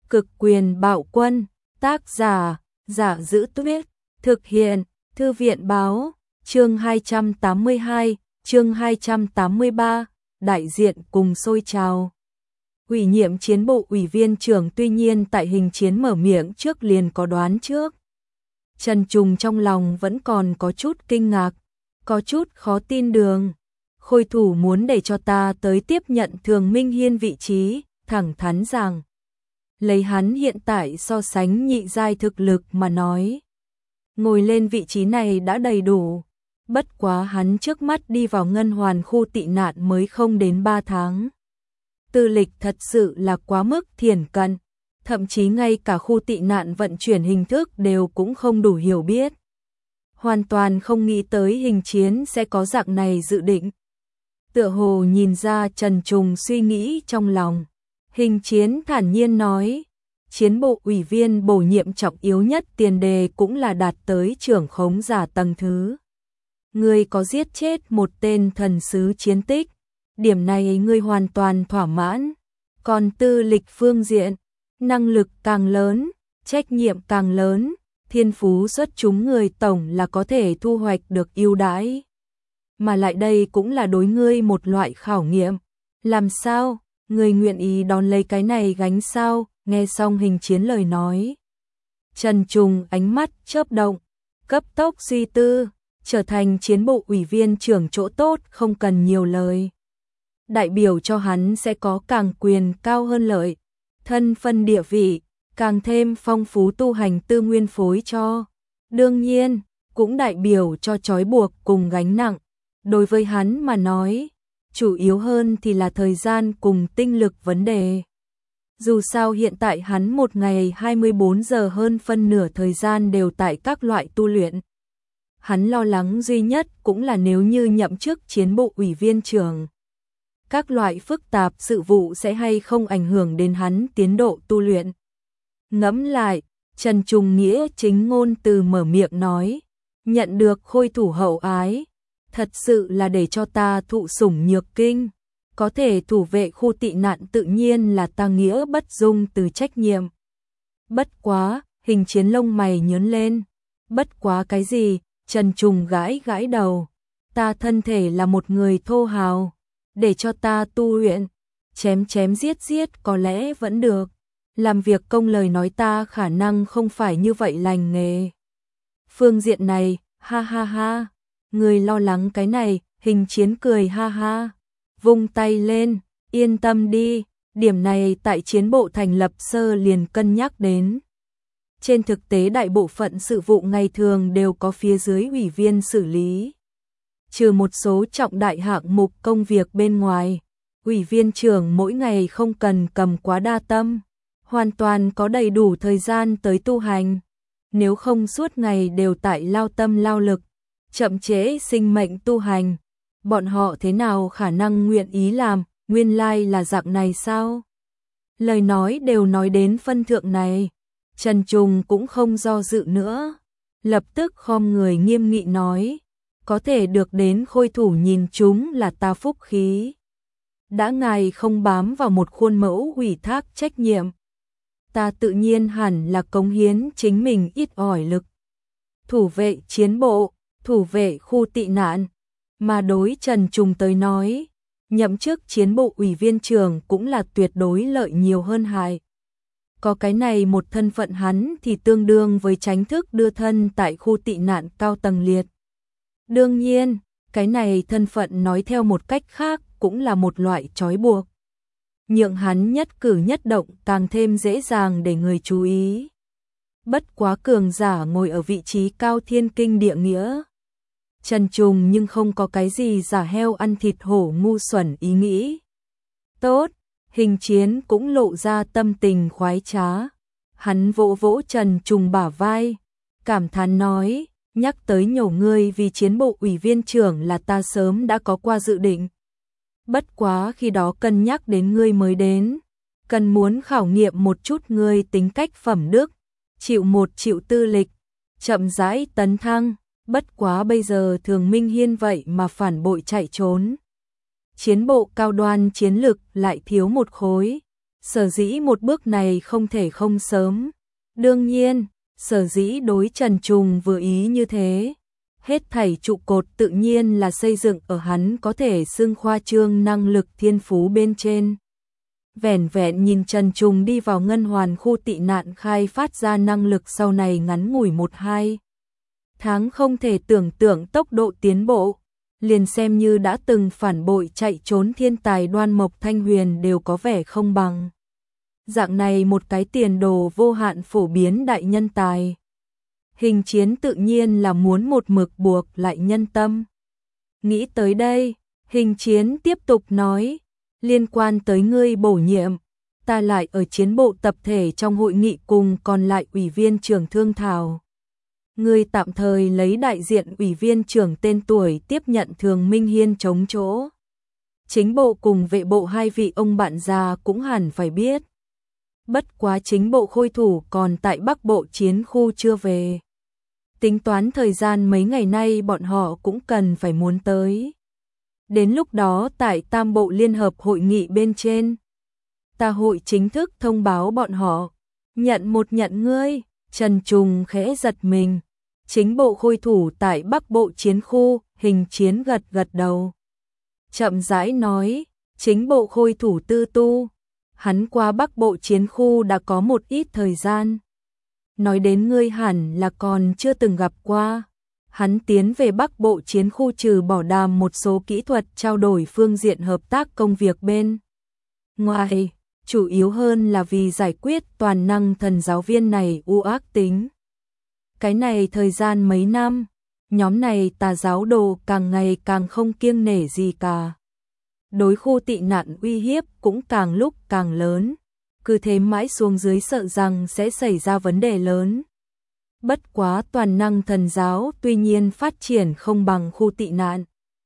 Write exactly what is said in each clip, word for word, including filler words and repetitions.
Cực quyền bạo quân, tác giả, Giả Giữ Tuyết, thực hiện, Thư viện báo, chương hai trăm tám mươi hai, chương hai trăm tám mươi ba, đại diện cùng sôi trào. Ủy nhiệm chiến bộ ủy viên trưởng tuy nhiên tại hình chiến mở miệng trước liền có đoán trước. Trần Trùng trong lòng vẫn còn có chút kinh ngạc, có chút khó tin đường. Khôi thủ muốn để cho ta tới tiếp nhận Thường Minh Hiên vị trí, thẳng thắn rằng. Lấy hắn hiện tại so sánh nhị giai thực lực mà nói. Ngồi lên vị trí này đã đầy đủ. Bất quá hắn trước mắt đi vào ngân hoàn khu tị nạn mới không đến ba tháng. Tư lịch thật sự là quá mức thiển cận. Thậm chí ngay cả khu tị nạn vận chuyển hình thức đều cũng không đủ hiểu biết. Hoàn toàn không nghĩ tới hình chiến sẽ có dạng này dự định. Tựa hồ nhìn ra Trần Trùng suy nghĩ trong lòng. Hình chiến thản nhiên nói, chiến bộ ủy viên bổ nhiệm trọng yếu nhất tiền đề cũng là đạt tới trưởng khống giả tầng thứ. Ngươi có giết chết một tên thần sứ chiến tích, điểm này ngươi hoàn toàn thỏa mãn. Còn tư lịch phương diện, năng lực càng lớn, trách nhiệm càng lớn, thiên phú xuất chúng người tổng là có thể thu hoạch được ưu đãi. Mà lại đây cũng là đối ngươi một loại khảo nghiệm. Làm sao? Người nguyện ý đón lấy cái này gánh sao? Nghe xong hình chiến lời nói. Trần Trùng ánh mắt chớp động, cấp tốc suy tư, trở thành chiến bộ ủy viên trưởng chỗ tốt không cần nhiều lời. Đại biểu cho hắn sẽ có càng quyền cao hơn lợi, thân phân địa vị, càng thêm phong phú tu hành tư nguyên phối cho. Đương nhiên, cũng đại biểu cho trói buộc cùng gánh nặng. Đối với hắn mà nói, chủ yếu hơn thì là thời gian cùng tinh lực vấn đề. Dù sao hiện tại hắn một ngày hai mươi bốn giờ hơn phân nửa thời gian đều tại các loại tu luyện. Hắn lo lắng duy nhất cũng là nếu như nhậm chức chiến bộ ủy viên trưởng. Các loại phức tạp sự vụ sẽ hay không ảnh hưởng đến hắn tiến độ tu luyện. Ngẫm lại, Trần Trùng nghĩa chính ngôn từ mở miệng nói, nhận được khôi thủ hậu ái. Thật sự là để cho ta thụ sủng nhược kinh, có thể thủ vệ khu tị nạn tự nhiên là ta nghĩa bất dung từ trách nhiệm. Bất quá, hình chiến lông mày nhớn lên. Bất quá cái gì? Trần Trùng gãi gãi đầu. Ta thân thể là một người thô hào, để cho ta tu luyện, chém chém giết giết có lẽ vẫn được. Làm việc công lời nói ta khả năng không phải như vậy lành nghề. Phương diện này, ha ha ha. Người lo lắng cái này, hình chiến cười ha ha, vung tay lên, yên tâm đi, điểm này tại chiến bộ thành lập sơ liền cân nhắc đến. Trên thực tế đại bộ phận sự vụ ngày thường đều có phía dưới ủy viên xử lý. Trừ một số trọng đại hạng mục công việc bên ngoài, ủy viên trưởng mỗi ngày không cần cầm quá đa tâm, hoàn toàn có đầy đủ thời gian tới tu hành. Nếu không suốt ngày đều tại lao tâm lao lực, chậm trễ sinh mệnh tu hành, bọn họ thế nào khả năng nguyện ý làm, nguyên lai là dạng này sao? Lời nói đều nói đến phân thượng này, Trần Trùng cũng không do dự nữa, lập tức khom người nghiêm nghị nói, có thể được đến khôi thủ nhìn chúng là ta phúc khí. Đã ngài không bám vào một khuôn mẫu ủy thác trách nhiệm, ta tự nhiên hẳn là cống hiến chính mình ít ỏi lực. Thủ vệ chiến bộ, thủ vệ khu tị nạn, mà đối Trần Trùng tới nói, nhậm chức chiến bộ ủy viên trưởng cũng là tuyệt đối lợi nhiều hơn hại. Có cái này một thân phận hắn thì tương đương với tránh thức đưa thân tại khu tị nạn cao tầng liệt. Đương nhiên, cái này thân phận nói theo một cách khác cũng là một loại trói buộc. Nhượng hắn nhất cử nhất động càng thêm dễ dàng để người chú ý. Bất quá cường giả ngồi ở vị trí cao thiên kinh địa nghĩa. Trần Trùng nhưng không có cái gì giả heo ăn thịt hổ ngu xuẩn ý nghĩ. Tốt, hình chiến cũng lộ ra tâm tình khoái trá. Hắn vỗ vỗ Trần Trùng bả vai, cảm thán nói, nhắc tới nhổ ngươi vì chiến bộ ủy viên trưởng là ta sớm đã có qua dự định. Bất quá khi đó cân nhắc đến ngươi mới đến, cần muốn khảo nghiệm một chút ngươi tính cách phẩm đức, chịu một chịu tư lịch, chậm rãi tấn thăng. Bất quá bây giờ Thường Minh Hiên vậy mà phản bội chạy trốn. Chiến bộ cao đoan chiến lực lại thiếu một khối. Sở dĩ một bước này không thể không sớm. Đương nhiên, sở dĩ đối Trần Trùng vừa ý như thế. Hết thảy trụ cột tự nhiên là xây dựng ở hắn có thể xưng khoa trương năng lực thiên phú bên trên. Vẻn vẹn nhìn Trần Trùng đi vào ngân hoàn khu tị nạn khai phát ra năng lực sau này ngắn ngủi một hai tháng không thể tưởng tượng tốc độ tiến bộ. Liền xem như đã từng phản bội chạy trốn thiên tài Đoan Mộc Thanh Huyền đều có vẻ không bằng. Dạng này một cái tiền đồ vô hạn phổ biến đại nhân tài. Hình Chiến tự nhiên là muốn một mực buộc lại nhân tâm. Nghĩ tới đây, Hình Chiến tiếp tục nói, liên quan tới ngươi bổ nhiệm, ta lại ở chiến bộ tập thể trong hội nghị cùng còn lại ủy viên trưởng thương thảo. Ngươi tạm thời lấy đại diện ủy viên trưởng tên tuổi tiếp nhận Thường Minh Hiên chống chỗ. Chính bộ cùng vệ bộ hai vị ông bạn già cũng hẳn phải biết. Bất quá chính bộ khôi thủ còn tại Bắc Bộ chiến khu chưa về. Tính toán thời gian mấy ngày nay bọn họ cũng cần phải muốn tới. Đến lúc đó tại Tam Bộ Liên Hợp hội nghị bên trên, ta hội chính thức thông báo bọn họ. Nhận một nhận ngươi, Trần Trùng khẽ giật mình. Chính bộ khôi thủ tại Bắc Bộ chiến khu, Hình Chiến gật gật đầu. Chậm rãi nói, chính bộ khôi thủ Tư Tu. Hắn qua Bắc Bộ chiến khu đã có một ít thời gian. Nói đến ngươi hẳn là còn chưa từng gặp qua. Hắn tiến về Bắc Bộ chiến khu trừ bỏ đàm một số kỹ thuật trao đổi phương diện hợp tác công việc bên ngoài, chủ yếu hơn là vì giải quyết toàn năng thần giáo viên này u ác tính. Cái này thời gian mấy năm, nhóm này tà giáo đồ càng ngày càng không kiêng nể gì cả. Đối khu tị nạn uy hiếp cũng càng lúc càng lớn, cứ thế mãi xuống dưới sợ rằng sẽ xảy ra vấn đề lớn. Bất quá toàn năng thần giáo tuy nhiên phát triển không bằng khu tị nạn.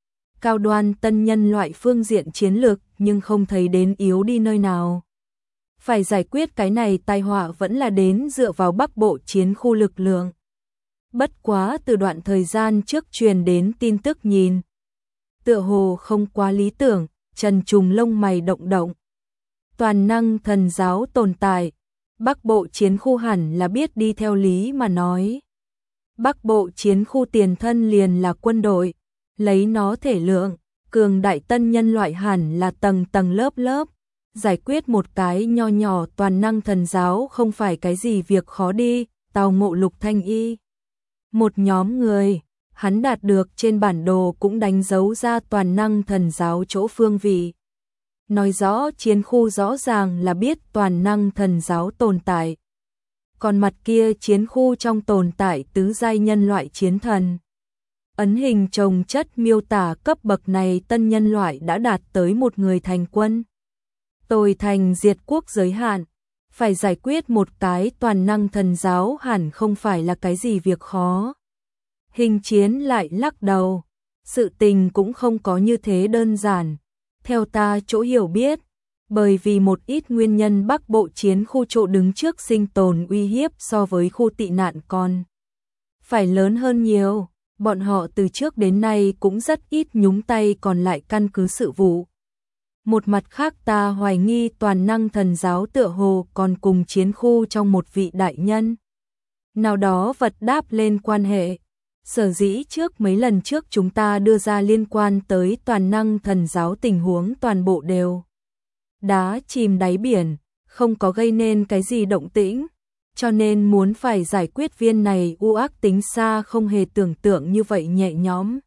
Cao đoan tân nhân loại phương diện chiến lược nhưng không thấy đến yếu đi nơi nào. Phải giải quyết cái này tai họa vẫn là đến dựa vào Bắc Bộ chiến khu lực lượng. Bất quá từ đoạn thời gian trước truyền đến tin tức nhìn. Tựa hồ không quá lý tưởng, Trần Trùng lông mày động động. Toàn năng thần giáo tồn tại, Bắc Bộ chiến khu hẳn là biết đi theo lý mà nói. Bắc Bộ chiến khu tiền thân liền là quân đội, lấy nó thể lượng, cường đại tân nhân loại hẳn là tầng tầng lớp lớp. Giải quyết một cái nho nhỏ toàn năng thần giáo không phải cái gì việc khó đi, Tào Ngộ Lục Thanh Y. Một nhóm người, hắn đạt được trên bản đồ cũng đánh dấu ra toàn năng thần giáo chỗ phương vị. Nói rõ chiến khu rõ ràng là biết toàn năng thần giáo tồn tại. Còn mặt kia chiến khu trong tồn tại tứ giai nhân loại chiến thần. Ấn hình chồng chất miêu tả cấp bậc này tân nhân loại đã đạt tới một người thành quân. Tôi thành diệt quốc giới hạn, phải giải quyết một cái toàn năng thần giáo hẳn không phải là cái gì việc khó. Hình Chiến lại lắc đầu, sự tình cũng không có như thế đơn giản. Theo ta chỗ hiểu biết, bởi vì một ít nguyên nhân Bắc Bộ chiến khu chỗ đứng trước sinh tồn uy hiếp so với khu tị nạn còn phải lớn hơn nhiều, bọn họ từ trước đến nay cũng rất ít nhúng tay còn lại căn cứ sự vụ. Một mặt khác ta hoài nghi toàn năng thần giáo tựa hồ còn cùng chiến khu trong một vị đại nhân nào đó vật đáp lên quan hệ. Sở dĩ trước mấy lần trước chúng ta đưa ra liên quan tới toàn năng thần giáo tình huống toàn bộ đều đá chìm đáy biển, không có gây nên cái gì động tĩnh, cho nên muốn phải giải quyết viên này u ác tính xa không hề tưởng tượng như vậy nhẹ nhõm.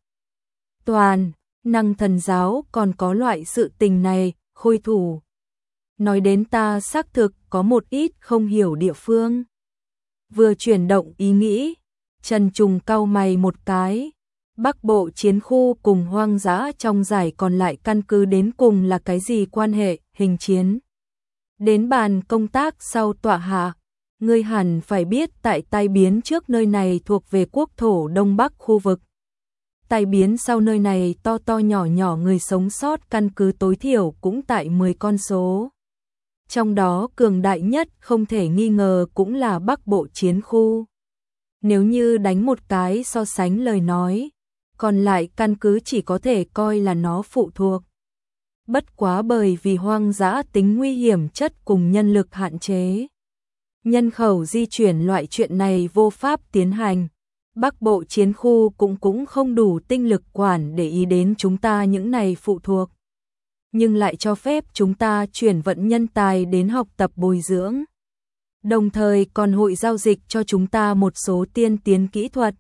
Toàn năng thần giáo còn có loại sự tình này, khôi thủ. Nói đến ta xác thực có một ít không hiểu địa phương. Vừa chuyển động ý nghĩ, Trần Trùng cau mày một cái. Bắc Bộ chiến khu cùng hoang dã trong giải còn lại căn cứ đến cùng là cái gì quan hệ, Hình Chiến. Đến bàn công tác sau tọa hạ, ngươi hẳn phải biết tại tai biến trước nơi này thuộc về quốc thổ Đông Bắc khu vực. Tai biến sau nơi này to to nhỏ nhỏ người sống sót căn cứ tối thiểu cũng tại mười con số. Trong đó cường đại nhất không thể nghi ngờ cũng là Bắc Bộ chiến khu. Nếu như đánh một cái so sánh lời nói, còn lại căn cứ chỉ có thể coi là nó phụ thuộc. Bất quá bởi vì hoang dã tính nguy hiểm chất cùng nhân lực hạn chế. Nhân khẩu di chuyển loại chuyện này vô pháp tiến hành. Bắc Bộ chiến khu cũng cũng không đủ tinh lực quản để ý đến chúng ta những này phụ thuộc. Nhưng lại cho phép chúng ta chuyển vận nhân tài đến học tập bồi dưỡng. Đồng thời còn hội giao dịch cho chúng ta một số tiên tiến kỹ thuật,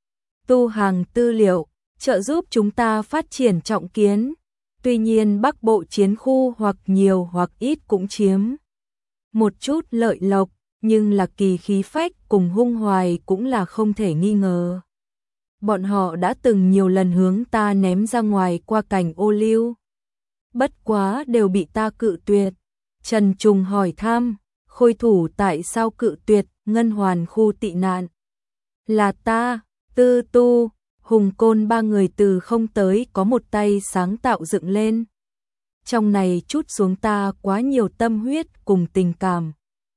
tu hàng tư liệu, trợ giúp chúng ta phát triển trọng kiến. Tuy nhiên Bắc Bộ chiến khu hoặc nhiều hoặc ít cũng chiếm một chút lợi lộc, nhưng là kỳ khí phách cùng hung hoài cũng là không thể nghi ngờ. Bọn họ đã từng nhiều lần hướng ta ném ra ngoài qua cảnh ô liu. Bất quá đều bị ta cự tuyệt. Trần Trùng hỏi thăm, Khôi Thủ tại sao cự tuyệt Ngân Hoàn khu tị nạn? Là ta, Tư Tu, Hùng Côn ba người từ không tới có một tay sáng tạo dựng lên. Trong này chút xuống ta quá nhiều tâm huyết cùng tình cảm.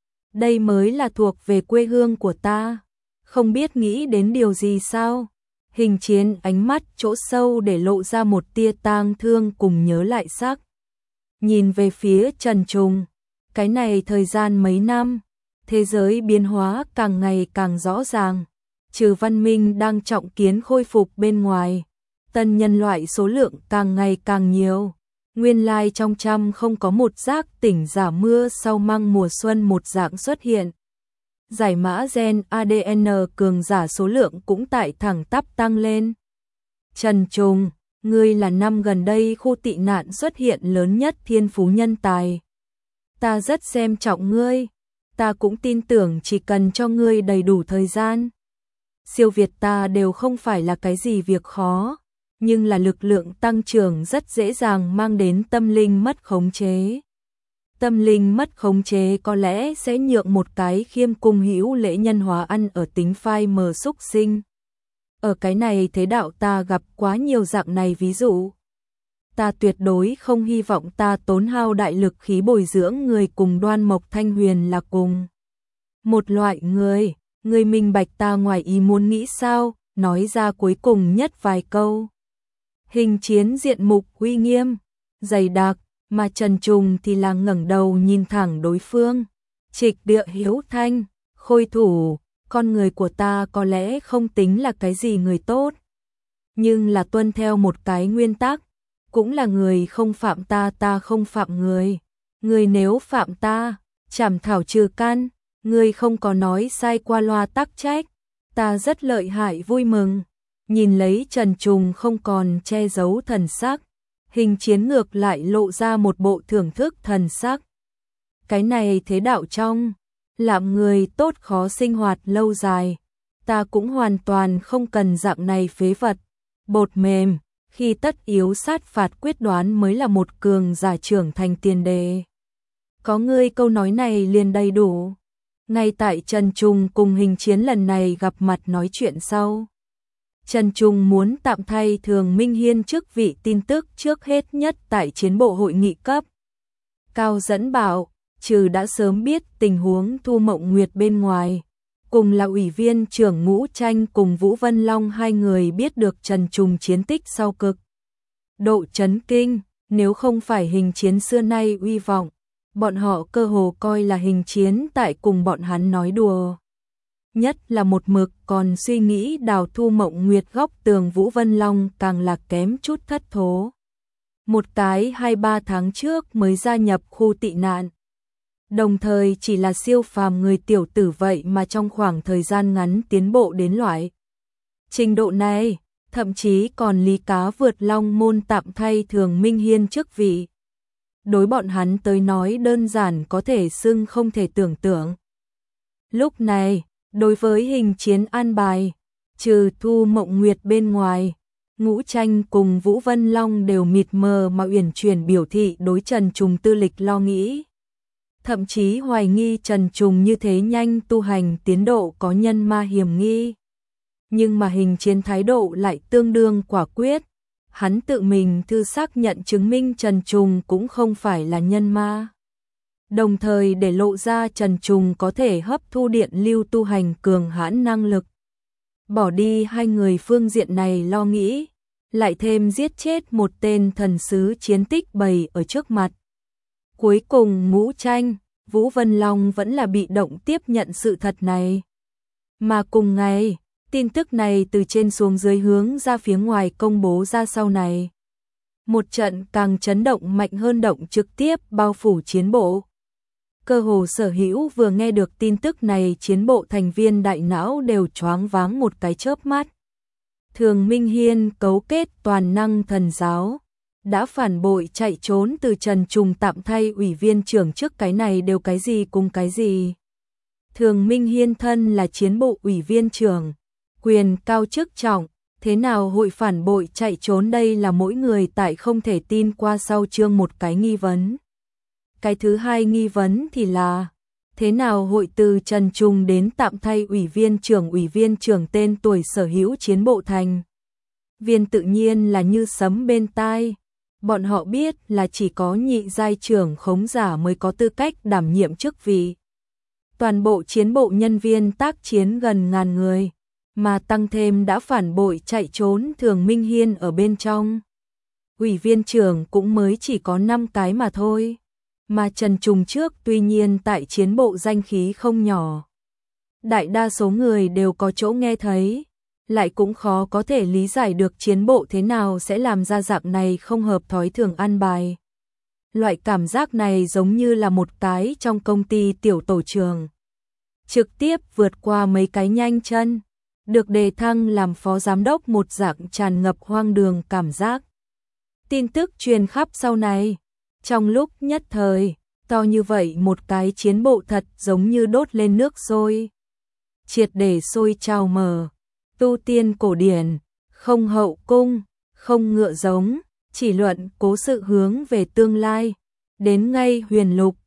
Đây mới là thuộc về quê hương của ta. Không biết nghĩ đến điều gì sao? Hình Chiến ánh mắt chỗ sâu để lộ ra một tia tang thương cùng nhớ lại sắc. Nhìn về phía Trần Trùng, cái này thời gian mấy năm, thế giới biến hóa càng ngày càng rõ ràng. Trừ văn minh đang trọng kiến khôi phục bên ngoài, tân nhân loại số lượng càng ngày càng nhiều. Nguyên lai trong trăm không có một giác tỉnh giả mưa sau măng mùa xuân một dạng xuất hiện. Giải mã gen a đê en cường giả số lượng cũng tại thẳng tắp tăng lên. Trần Trùng, ngươi là năm gần đây khu tị nạn xuất hiện lớn nhất thiên phú nhân tài. Ta rất xem trọng ngươi, ta cũng tin tưởng chỉ cần cho ngươi đầy đủ thời gian. Siêu việt ta đều không phải là cái gì việc khó, nhưng là lực lượng tăng trưởng rất dễ dàng mang đến tâm linh mất khống chế. Tâm linh mất khống chế có lẽ sẽ nhượng một cái khiêm cung hữu lễ nhân hóa ăn ở tính phai mờ xúc sinh. Ở cái này thế đạo ta gặp quá nhiều dạng này ví dụ. Ta tuyệt đối không hy vọng ta tốn hao đại lực khí bồi dưỡng người cùng Đoan Mộc Thanh Huyền là cùng một loại người. Người minh bạch ta ngoài ý muốn nghĩ sao, nói ra cuối cùng nhất vài câu. Hình Chiến diện mục uy nghiêm, dày đặc, mà Trần Trùng thì là ngẩng đầu nhìn thẳng đối phương. Trịch địa hiếu thanh, Khôi Thủ, con người của ta có lẽ không tính là cái gì người tốt, nhưng là tuân theo một cái nguyên tắc, cũng là người không phạm ta ta không phạm người. Người nếu phạm ta, chảm thảo trừ căn. Ngươi không có nói sai qua loa tắc trách, ta rất lợi hại vui mừng. Nhìn lấy Trần Trùng không còn che giấu thần sắc, Hình Chiến ngược lại lộ ra một bộ thưởng thức thần sắc. Cái này thế đạo trong, làm người tốt khó sinh hoạt lâu dài, ta cũng hoàn toàn không cần dạng này phế vật, bột mềm, khi tất yếu sát phạt quyết đoán mới là một cường giả trưởng thành tiền đề. Có ngươi câu nói này liền đầy đủ. Ngay tại Trần Trùng cùng Hình Chiến lần này gặp mặt nói chuyện sau, Trần Trùng muốn tạm thay Thường Minh Hiên chức vị tin tức trước hết nhất tại chiến bộ hội nghị cấp cao dẫn bảo, trừ đã sớm biết tình huống Thu Mộng Nguyệt bên ngoài, cùng là ủy viên trưởng Ngũ Tranh cùng Vũ Vân Long hai người biết được Trần Trùng chiến tích sau cực độ chấn kinh, nếu không phải Hình Chiến xưa nay uy vọng, bọn họ cơ hồ coi là Hình Chiến tại cùng bọn hắn nói đùa. Nhất là một mực còn suy nghĩ đào Thu Mộng Nguyệt góc tường Vũ Vân Long càng là kém chút thất thố. Một cái hai ba tháng trước mới gia nhập khu tị nạn. Đồng thời chỉ là siêu phàm người tiểu tử vậy mà trong khoảng thời gian ngắn tiến bộ đến loại trình độ này, thậm chí còn lý cá vượt long môn tạm thay Thường Minh Hiên chức vị. Đối bọn hắn tới nói đơn giản có thể xưng không thể tưởng tượng. Lúc này, đối với Hình Chiến an bài, trừ Thu Mộng Nguyệt bên ngoài, Ngũ Tranh cùng Vũ Vân Long đều mịt mờ mà uyển chuyển biểu thị đối Trần Trùng tư lịch lo nghĩ. Thậm chí hoài nghi Trần Trùng như thế nhanh tu hành tiến độ có nhân ma hiểm nghi. Nhưng mà Hình Chiến thái độ lại tương đương quả quyết. Hắn tự mình thư xác nhận chứng minh Trần Trùng cũng không phải là nhân ma. Đồng thời để lộ ra Trần Trùng có thể hấp thu điện lưu tu hành cường hãn năng lực. Bỏ đi hai người phương diện này lo nghĩ, lại thêm giết chết một tên thần sứ chiến tích bày ở trước mặt. Cuối cùng Ngũ Tranh, Vũ Vân Long vẫn là bị động tiếp nhận sự thật này. Mà cùng ngày, tin tức này từ trên xuống dưới hướng ra phía ngoài công bố ra sau này. Một trận càng chấn động mạnh hơn động trực tiếp bao phủ chiến bộ. Cơ hồ sở hữu vừa nghe được tin tức này chiến bộ thành viên đại não đều choáng váng một cái chớp mắt. Thường Minh Hiên cấu kết toàn năng thần giáo, đã phản bội chạy trốn từ Trần Trùng tạm thay ủy viên trưởng trước cái này đều cái gì cùng cái gì. Thường Minh Hiên thân là chiến bộ ủy viên trưởng, quyền cao chức trọng, thế nào hội phản bội chạy trốn, đây là mỗi người tại không thể tin qua sau chương một cái nghi vấn. Cái thứ hai nghi vấn thì là, thế nào hội từ Trần Trùng đến tạm thay ủy viên trưởng ủy viên trưởng tên tuổi sở hữu chiến bộ thành viên tự nhiên là như sấm bên tai. Bọn họ biết là chỉ có nhị giai trưởng khống giả mới có tư cách đảm nhiệm chức vị. Toàn bộ chiến bộ nhân viên tác chiến gần ngàn người, mà tăng thêm đã phản bội chạy trốn Thường Minh Hiên ở bên trong. Ủy viên trưởng cũng mới chỉ có năm cái mà thôi. Mà Trần Trùng trước tuy nhiên tại chiến bộ danh khí không nhỏ. Đại đa số người đều có chỗ nghe thấy, lại cũng khó có thể lý giải được chiến bộ thế nào sẽ làm ra dạng này không hợp thói thường ăn bài. Loại cảm giác này giống như là một cái trong công ty tiểu tổ trưởng. Trực tiếp vượt qua mấy cái nhanh chân, được đề thăng làm phó giám đốc, một dạng tràn ngập hoang đường cảm giác. Tin tức truyền khắp sau này, trong lúc nhất thời, to như vậy một cái chiến bộ thật giống như đốt lên nước sôi. Triệt để sôi trào mở, tu tiên cổ điển, không hậu cung, không ngựa giống, chỉ luận cố sự hướng về tương lai, đến ngay huyền lục,